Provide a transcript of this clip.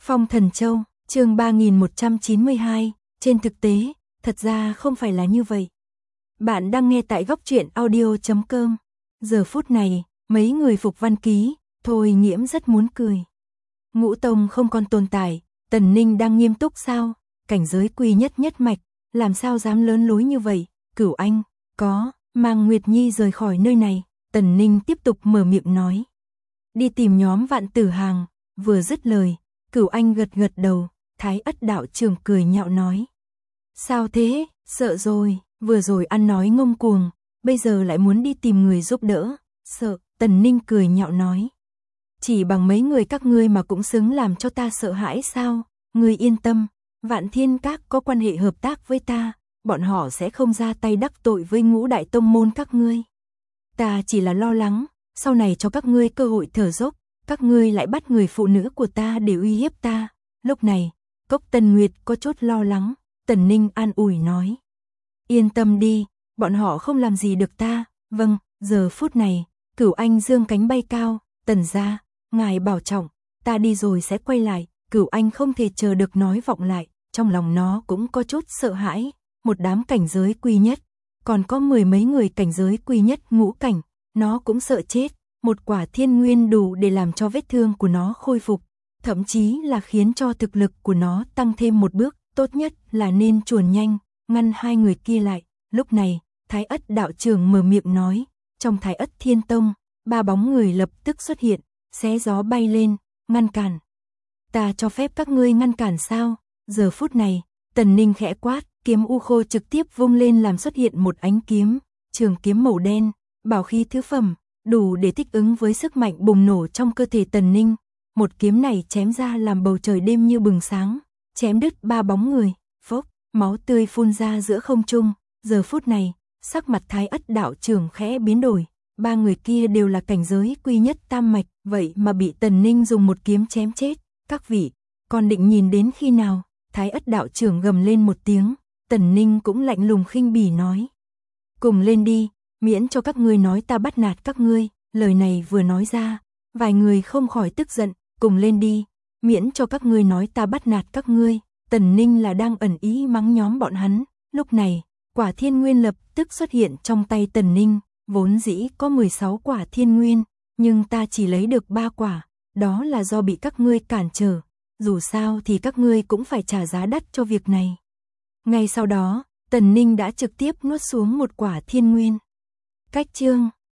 Phong Thần Châu, chương 3192, trên thực tế, thật ra không phải là như vậy. Bạn đang nghe tại góc truyện audio.com. Giờ phút này, mấy người Phục Văn Ký, Thôi Nghiễm rất muốn cười. Ngũ Tông không còn tồn tại, Tần Ninh đang nghiêm túc sao? Cảnh giới quy nhất nhất mạch, làm sao dám lớn lối như vậy? Cửu Anh, có, mang Nguyệt Nhi rời khỏi nơi này. Tần Ninh tiếp tục mở miệng nói. Đi tìm nhóm Vạn Tử Hàng, vừa dứt lời, Cửu Anh gật gật đầu, Thái Ất đạo trưởng cười nhạo nói. Sao thế, sợ rồi, vừa rồi ăn nói ngông cuồng, bây giờ lại muốn đi tìm người giúp đỡ, sợ, Tần Ninh cười nhạo nói. Chỉ bằng mấy người các ngươi mà cũng xứng làm cho ta sợ hãi sao, ngươi yên tâm, Vạn Thiên Các có quan hệ hợp tác với ta, bọn họ sẽ không ra tay đắc tội với Ngũ Đại Tông môn các ngươi. Ta chỉ là lo lắng, sau này cho các ngươi cơ hội thở dốc, các ngươi lại bắt người phụ nữ của ta để uy hiếp ta. Lúc này, Cốc Tần Nguyệt có chút lo lắng, Tần Ninh an ủi nói. Yên tâm đi, bọn họ không làm gì được ta, vâng, giờ phút này, Cửu Anh dương cánh bay cao, Tần gia, ngài bảo trọng, ta đi rồi sẽ quay lại. Cửu Anh không thể chờ được nói vọng lại, trong lòng nó cũng có chút sợ hãi, một đám cảnh giới quy nhất, còn có mười mấy người cảnh giới quy nhất ngũ cảnh, nó cũng sợ chết, một quả thiên nguyên đủ để làm cho vết thương của nó khôi phục, thậm chí là khiến cho thực lực của nó tăng thêm một bước, tốt nhất là nên chuồn nhanh, ngăn hai người kia lại. Lúc này, Thái Ất đạo trưởng mở miệng nói, trong Thái Ất Thiên Tông, ba bóng người lập tức xuất hiện, xé gió bay lên, ngăn cản. Ta cho phép các ngươi ngăn cản sao? Giờ phút này, Tần Ninh khẽ quát, kiếm u khô trực tiếp vung lên làm xuất hiện một ánh kiếm, trường kiếm màu đen, bảo khí thứ phẩm, đủ để thích ứng với sức mạnh bùng nổ trong cơ thể Tần Ninh. Một kiếm này chém ra làm bầu trời đêm như bừng sáng, chém đứt ba bóng người, phốc, máu tươi phun ra giữa không trung. Giờ phút này, sắc mặt Thái Ất đạo trưởng khẽ biến đổi, ba người kia đều là cảnh giới quy nhất tam mạch, vậy mà bị Tần Ninh dùng một kiếm chém chết. Các vị, còn định nhìn đến khi nào? Thái Ất đạo trưởng gầm lên một tiếng, Tần Ninh cũng lạnh lùng khinh bỉ nói. Cùng lên đi, miễn cho các ngươi nói ta bắt nạt các ngươi. Lời này vừa nói ra, vài người không khỏi tức giận, cùng lên đi, miễn cho các ngươi nói ta bắt nạt các ngươi. Tần Ninh là đang ẩn ý mắng nhóm bọn hắn. Lúc này, quả thiên nguyên lập tức xuất hiện trong tay Tần Ninh, vốn dĩ có 16 quả thiên nguyên, nhưng ta chỉ lấy được 3 quả, đó là do bị các ngươi cản trở, dù sao thì các ngươi cũng phải trả giá đắt cho việc này. Ngay sau đó, Tần Ninh đã trực tiếp nuốt xuống một quả thiên nguyên. Cách chương